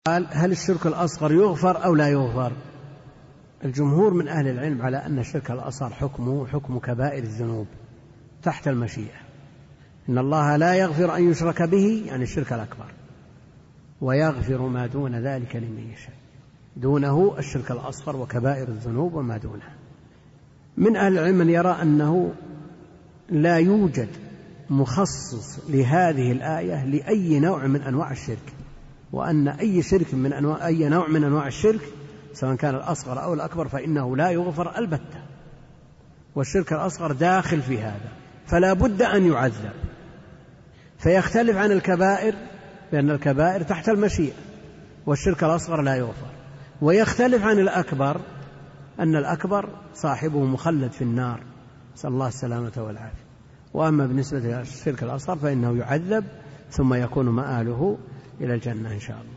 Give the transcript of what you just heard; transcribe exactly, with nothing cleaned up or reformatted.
قال هل الشرك الأصغر يغفر أو لا يغفر؟ الجمهور من أهل العلم على أن الشرك الأصغر حكمه حكم كبائر الذنوب تحت المشيئة. إن الله لا يغفر أن يشرك به، يعني الشرك الأكبر، ويغفر ما دون ذلك لمن يشاء. دونه الشرك الأصغر وكبائر الذنوب وما دونها. من أهل العلم من يرى أنه لا يوجد مخصص لهذه الآية لأي نوع من أنواع الشرك، وأن أي شرك من أنواع أي نوع من أنواع الشرك سواء كان الأصغر أو الأكبر فإنه لا يغفر البتة، والشرك الأصغر داخل في هذا، فلا بد أن يعذب. فيختلف عن الكبائر بأن الكبائر تحت المشيئة والشرك الأصغر لا يغفر، ويختلف عن الأكبر أن الأكبر صاحبه مخلد في النار، نسأل الله السلامة والعافية. وأما بالنسبة للشرك الأصغر فإنه يعذب ثم يكون مآله إلى الجنة إن شاء الله.